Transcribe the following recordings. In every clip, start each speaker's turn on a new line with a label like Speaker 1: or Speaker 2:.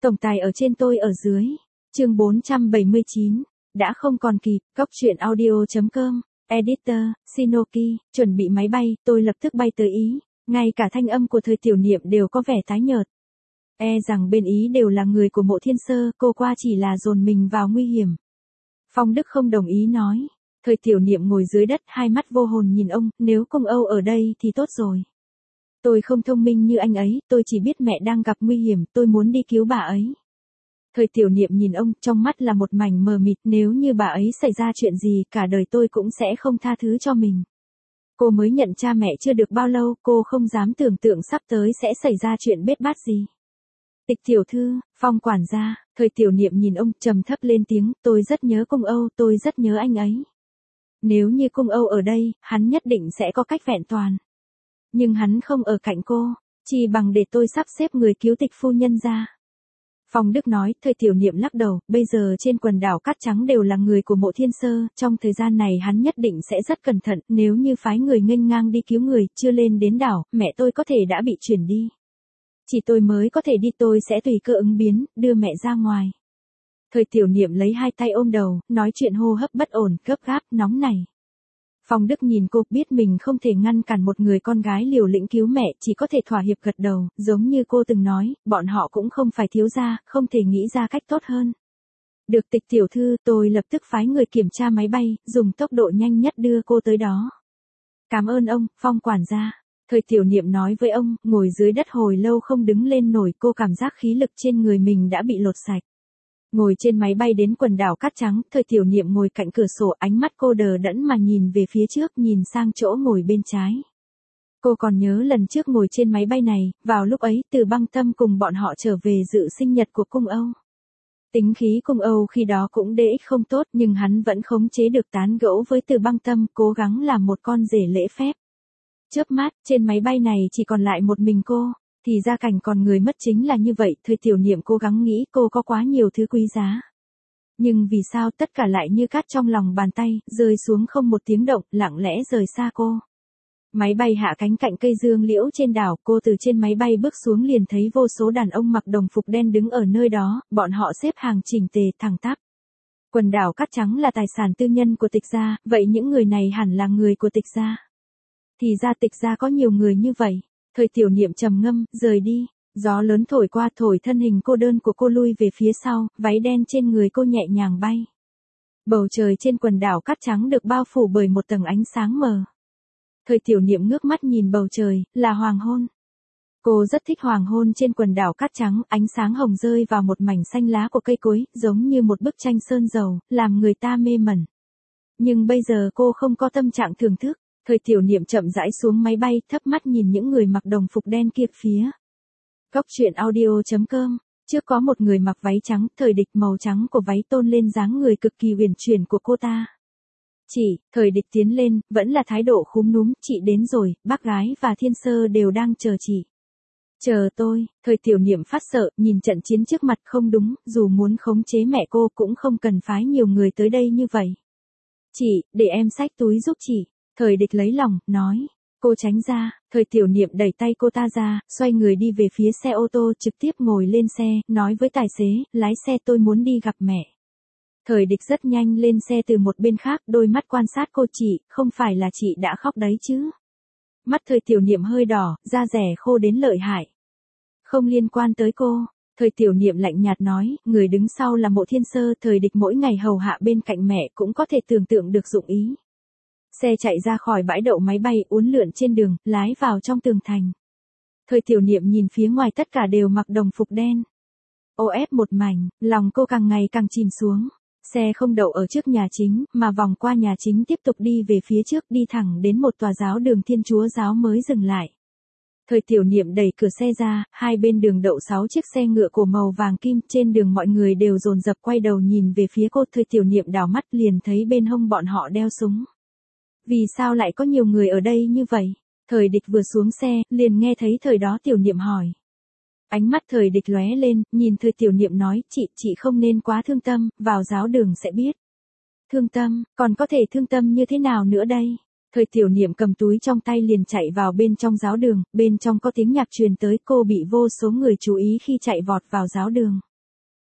Speaker 1: Tổng tài ở trên tôi ở dưới. Chương 479. Đã không còn kịp. Cốc truyện audio.com. Editor, Shinoki, chuẩn bị máy bay, tôi lập tức bay tới Ý. Ngay cả thanh âm của Thời Tiểu Niệm đều có vẻ tái nhợt. E rằng bên Ý đều là người của Mộ Thiên Sơ, cô qua chỉ là dồn mình vào nguy hiểm. Phong Đức không đồng ý nói. Thời Tiểu Niệm ngồi dưới đất, hai mắt vô hồn nhìn ông, nếu Công Âu ở đây thì tốt rồi. Tôi không thông minh như anh ấy, tôi chỉ biết mẹ đang gặp nguy hiểm, tôi muốn đi cứu bà ấy. Thời Tiểu Niệm nhìn ông, trong mắt là một mảnh mờ mịt, nếu như bà ấy xảy ra chuyện gì, cả đời tôi cũng sẽ không tha thứ cho mình. Cô mới nhận cha mẹ chưa được bao lâu, cô không dám tưởng tượng sắp tới sẽ xảy ra chuyện bết bát gì. Tịch tiểu thư, Phong quản gia. Thời Tiểu Niệm nhìn ông, trầm thấp lên tiếng, tôi rất nhớ Cung Âu, tôi rất nhớ anh ấy. Nếu như Cung Âu ở đây, hắn nhất định sẽ có cách vẹn toàn. Nhưng hắn không ở cạnh cô, chỉ bằng để tôi sắp xếp người cứu Tịch phu nhân ra. Phong Đức nói. Thời Tiểu Niệm lắc đầu, bây giờ trên quần đảo Cát Trắng đều là người của Mộ Thiên Sơ, trong thời gian này hắn nhất định sẽ rất cẩn thận, nếu như phái người nghênh ngang đi cứu người, chưa lên đến đảo, mẹ tôi có thể đã bị chuyển đi. Chỉ tôi mới có thể đi, tôi sẽ tùy cơ ứng biến, đưa mẹ ra ngoài. Thời Tiểu Niệm lấy hai tay ôm đầu, nói chuyện hô hấp bất ổn, gấp gáp, nóng nảy. Phong Đức nhìn cô, biết mình không thể ngăn cản một người con gái liều lĩnh cứu mẹ, chỉ có thể thỏa hiệp gật đầu, giống như cô từng nói, bọn họ cũng không phải thiếu gia, không thể nghĩ ra cách tốt hơn. Được Tịch tiểu thư, tôi lập tức phái người kiểm tra máy bay, dùng tốc độ nhanh nhất đưa cô tới đó. Cảm ơn ông, Phong quản gia. Thời Tiểu Niệm nói với ông, ngồi dưới đất hồi lâu không đứng lên nổi, cô cảm giác khí lực trên người mình đã bị lột sạch. Ngồi trên máy bay đến quần đảo Cát Trắng, Thời Tiểu Niệm ngồi cạnh cửa sổ, ánh mắt cô đờ đẫn mà nhìn về phía trước, nhìn sang chỗ ngồi bên trái. Cô còn nhớ lần trước ngồi trên máy bay này, vào lúc ấy Từ Băng Tâm cùng bọn họ trở về dự sinh nhật của Cung Âu. Tính khí Cung Âu khi đó cũng đễ không tốt, nhưng hắn vẫn khống chế được tán gẫu với Từ Băng Tâm, cố gắng làm một con rể lễ phép. Chớp mắt, trên máy bay này chỉ còn lại một mình cô. Thì ra cảnh còn người mất chính là như vậy. Thời Tiểu Niệm cố gắng nghĩ, cô có quá nhiều thứ quý giá. Nhưng vì sao tất cả lại như cát trong lòng bàn tay, rơi xuống không một tiếng động, lặng lẽ rời xa cô. Máy bay hạ cánh cạnh cây dương liễu trên đảo, cô từ trên máy bay bước xuống liền thấy vô số đàn ông mặc đồng phục đen đứng ở nơi đó, bọn họ xếp hàng chỉnh tề, thẳng tắp. Quần đảo Cát Trắng là tài sản tư nhân của Tịch gia, vậy những người này hẳn là người của Tịch gia. Thì ra Tịch gia có nhiều người như vậy. Thời Tiểu Niệm trầm ngâm, rời đi. Gió lớn thổi qua, thổi thân hình cô đơn của cô lui về phía sau, váy đen trên người cô nhẹ nhàng bay. Bầu trời trên quần đảo Cát Trắng được bao phủ bởi một tầng ánh sáng mờ. Thời Tiểu Niệm ngước mắt nhìn bầu trời, là hoàng hôn. Cô rất thích hoàng hôn trên quần đảo Cát Trắng, ánh sáng hồng rơi vào một mảnh xanh lá của cây cối, giống như một bức tranh sơn dầu, làm người ta mê mẩn. Nhưng bây giờ cô không có tâm trạng thưởng thức. Thời Tiểu Niệm chậm rãi xuống máy bay, thấp mắt nhìn những người mặc đồng phục đen kia phía. Cốc truyện audio.com. Trước có một người mặc váy trắng, Thời Địch, màu trắng của váy tôn lên dáng người cực kỳ uyển chuyển của cô ta. Chị, Thời Địch tiến lên, vẫn là thái độ khúm núm, chị đến rồi, bác gái và Thiên Sơ đều đang chờ chị. Chờ tôi. Thời Tiểu Niệm phát sợ, nhìn trận chiến trước mặt, không đúng, dù muốn khống chế mẹ cô cũng không cần phái nhiều người tới đây như vậy. Chị, để em xách túi giúp chị. Thời Địch lấy lòng, nói. Cô tránh ra. Thời Tiểu Niệm đẩy tay cô ta ra, xoay người đi về phía xe ô tô, trực tiếp ngồi lên xe, nói với tài xế, lái xe, tôi muốn đi gặp mẹ. Thời Địch rất nhanh lên xe từ một bên khác, đôi mắt quan sát cô. Chị, không phải là chị đã khóc đấy chứ? Mắt Thời Tiểu Niệm hơi đỏ, da rẻ khô đến lợi hại. Không liên quan tới cô. Thời Tiểu Niệm lạnh nhạt nói, người đứng sau là Mộ Thiên Sơ. Thời Địch mỗi ngày hầu hạ bên cạnh mẹ, cũng có thể tưởng tượng được dụng ý. Xe chạy ra khỏi bãi đậu máy bay, uốn lượn trên đường, lái vào trong tường thành. Thời Tiểu Niệm nhìn phía ngoài, tất cả đều mặc đồng phục đen. Ô ép một mảnh, lòng cô càng ngày càng chìm xuống. Xe không đậu ở trước nhà chính, mà vòng qua nhà chính tiếp tục đi về phía trước, đi thẳng đến một tòa giáo đường Thiên Chúa giáo mới dừng lại. Thời Tiểu Niệm đẩy cửa xe ra, hai bên đường đậu 6 chiếc xe ngựa cổ màu vàng kim, trên đường mọi người đều dồn dập quay đầu nhìn về phía cô. Thời Tiểu Niệm đảo mắt liền thấy bên hông bọn họ đeo súng. Vì sao lại có nhiều người ở đây như vậy? Thời Địch vừa xuống xe, liền nghe thấy Thời đó Tiểu Niệm hỏi. Ánh mắt Thời Địch lóe lên, nhìn Thời Tiểu Niệm nói, chị không nên quá thương tâm, vào giáo đường sẽ biết. Thương tâm, còn có thể thương tâm như thế nào nữa đây? Thời Tiểu Niệm cầm túi trong tay liền chạy vào bên trong giáo đường, bên trong có tiếng nhạc truyền tới, cô bị vô số người chú ý khi chạy vọt vào giáo đường.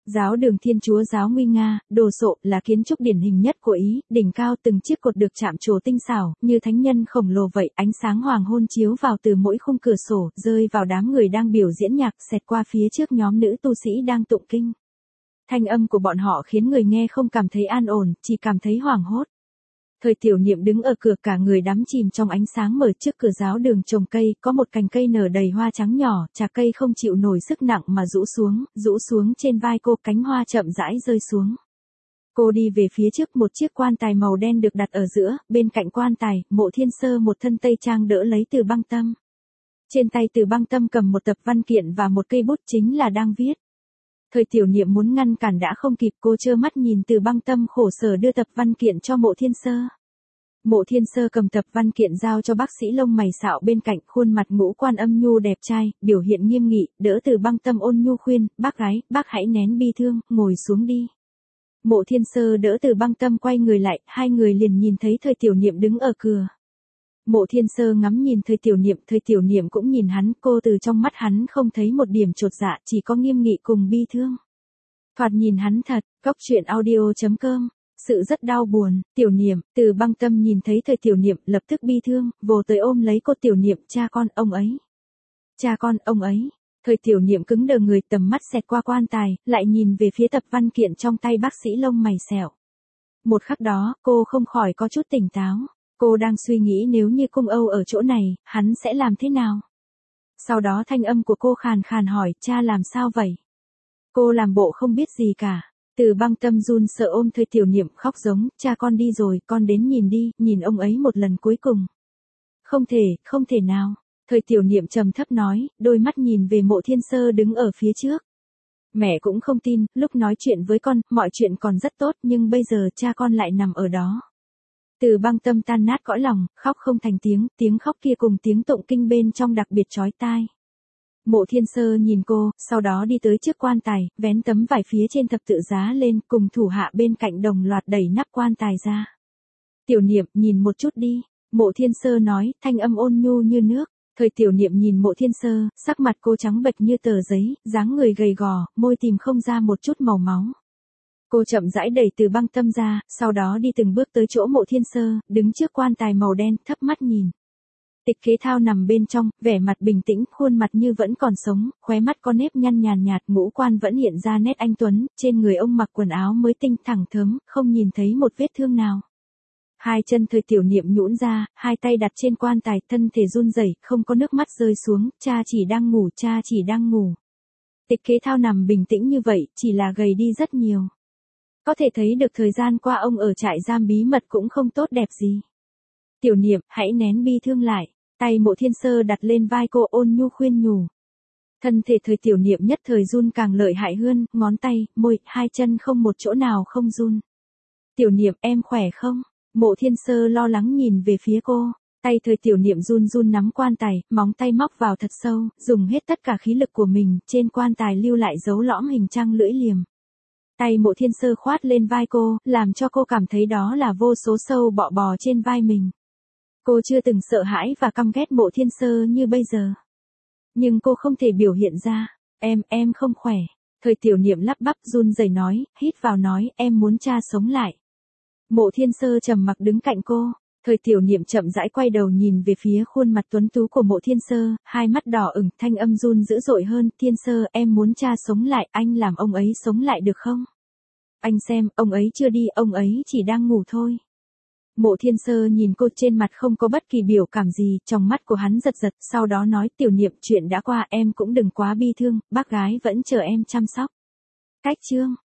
Speaker 1: Giáo đường Thiên Chúa giáo nguy nga, đồ sộ là kiến trúc điển hình nhất của Ý, đỉnh cao từng chiếc cột được chạm trổ tinh xảo, như thánh nhân khổng lồ vậy, ánh sáng hoàng hôn chiếu vào từ mỗi khung cửa sổ, rơi vào đám người đang biểu diễn nhạc, xẹt qua phía trước nhóm nữ tu sĩ đang tụng kinh. Thanh âm của bọn họ khiến người nghe không cảm thấy an ổn, chỉ cảm thấy hoảng hốt. Thời Tiểu Niệm đứng ở cửa cả người đắm chìm trong ánh sáng mở trước cửa giáo đường trồng cây, có một cành cây nở đầy hoa trắng nhỏ, chạc cây không chịu nổi sức nặng mà rũ xuống trên vai cô, cánh hoa chậm rãi rơi xuống. Cô đi về phía trước, một chiếc quan tài màu đen được đặt ở giữa, bên cạnh quan tài, Mộ Thiên Sơ một thân tây trang đỡ lấy Từ Băng Tâm. Trên tay Từ Băng Tâm cầm một tập văn kiện và một cây bút, chính là đang viết. Thời Tiểu Niệm muốn ngăn cản đã không kịp, cô trơ mắt nhìn Từ Băng Tâm khổ sở đưa tập văn kiện cho Mộ Thiên Sơ. Mộ Thiên Sơ cầm tập văn kiện giao cho bác sĩ lông mày xạo bên cạnh, khuôn mặt ngũ quan âm nhu đẹp trai, biểu hiện nghiêm nghị, đỡ Từ Băng Tâm ôn nhu khuyên, bác gái, bác hãy nén bi thương, ngồi xuống đi. Mộ Thiên Sơ đỡ Từ Băng Tâm quay người lại, hai người liền nhìn thấy Thời Tiểu Niệm đứng ở cửa. Mộ Thiên Sơ ngắm nhìn Thời Tiểu Niệm cũng nhìn hắn, cô từ trong mắt hắn không thấy một điểm chột dạ, chỉ có nghiêm nghị cùng bi thương. Thoạt nhìn hắn thật, goctruyện.audio.com. Sự rất đau buồn, Tiểu Niệm, Từ Băng Tâm nhìn thấy Thời Tiểu Niệm lập tức bi thương, vồ tới ôm lấy cô. Tiểu Niệm, cha con, ông ấy. Cha con, ông ấy. Thời Tiểu Niệm cứng đờ người, tầm mắt xẹt qua quan tài, lại nhìn về phía tập văn kiện trong tay bác sĩ lông mày sẹo. Một khắc đó, cô không khỏi có chút tỉnh táo. Cô đang suy nghĩ nếu như cung Âu ở chỗ này, hắn sẽ làm thế nào? Sau đó thanh âm của cô khàn khàn hỏi, cha làm sao vậy? Cô làm bộ không biết gì cả. Từ Băng Tâm run sợ ôm Thời Tiểu Niệm khóc giống, cha con đi rồi, con đến nhìn đi, nhìn ông ấy một lần cuối cùng. Không thể nào. Thời Tiểu Niệm trầm thấp nói, đôi mắt nhìn về Mộ Thiên Sơ đứng ở phía trước. Mẹ cũng không tin, lúc nói chuyện với con, mọi chuyện còn rất tốt, nhưng bây giờ cha con lại nằm ở đó. Từ Băng Tâm tan nát cõi lòng, khóc không thành tiếng, tiếng khóc kia cùng tiếng tụng kinh bên trong đặc biệt chói tai. Mộ Thiên Sơ nhìn cô, sau đó đi tới trước quan tài, vén tấm vải phía trên thập tự giá lên, cùng thủ hạ bên cạnh đồng loạt đẩy nắp quan tài ra. Tiểu Niệm, nhìn một chút đi. Mộ Thiên Sơ nói, thanh âm ôn nhu như nước. Thời Tiểu Niệm nhìn Mộ Thiên Sơ, sắc mặt cô trắng bệch như tờ giấy, dáng người gầy gò, môi tìm không ra một chút màu máu. Cô chậm rãi đẩy Từ Băng Tâm ra, sau đó đi từng bước tới chỗ Mộ Thiên Sơ, đứng trước quan tài màu đen, thấp mắt nhìn. Tịch Kế Thao nằm bên trong, vẻ mặt bình tĩnh, khuôn mặt như vẫn còn sống, khóe mắt có nếp nhăn nhàn nhạt, ngũ quan vẫn hiện ra nét anh tuấn, trên người ông mặc quần áo mới tinh thẳng thớm, không nhìn thấy một vết thương nào. Hai chân Thời Tiểu Niệm nhũn ra, hai tay đặt trên quan tài, thân thể run rẩy, không có nước mắt rơi xuống, cha chỉ đang ngủ. Tịch Kế Thao nằm bình tĩnh như vậy, chỉ là gầy đi rất nhiều. Có thể thấy được thời gian qua ông ở trại giam bí mật cũng không tốt đẹp gì. Tiểu Niệm, hãy nén bi thương lại. Tay Mộ Thiên Sơ đặt lên vai cô, ôn nhu khuyên nhủ. Thân thể Thời Tiểu Niệm nhất thời run càng lợi hại hơn, ngón tay, môi, hai chân không một chỗ nào không run. Tiểu Niệm, em khỏe không? Mộ Thiên Sơ lo lắng nhìn về phía cô. Tay Thời Tiểu Niệm run run nắm quan tài, móng tay móc vào thật sâu, dùng hết tất cả khí lực của mình, trên quan tài lưu lại dấu lõm hình trăng lưỡi liềm. Tay Mộ Thiên Sơ khoát lên vai cô, làm cho cô cảm thấy đó là vô số sâu bọ bò trên vai mình. Cô chưa từng sợ hãi và căm ghét Mộ Thiên Sơ như bây giờ. Nhưng cô không thể biểu hiện ra. Em không khỏe. Thời Tiểu Niệm lắp bắp run rẩy nói, hít vào nói, em muốn cha sống lại. Mộ Thiên Sơ trầm mặc đứng cạnh cô. Thời Tiểu Niệm chậm rãi quay đầu nhìn về phía khuôn mặt tuấn tú của Mộ Thiên Sơ, hai mắt đỏ ửng, thanh âm run dữ dội hơn, Thiên Sơ, em muốn cha sống lại, anh làm ông ấy sống lại được không? Anh xem, ông ấy chưa đi, ông ấy chỉ đang ngủ thôi. Mộ Thiên Sơ nhìn cô, trên mặt không có bất kỳ biểu cảm gì, trong mắt của hắn giật giật, sau đó nói, Tiểu Niệm, chuyện đã qua, em cũng đừng quá bi thương, bác gái vẫn chờ em chăm sóc. Cách chương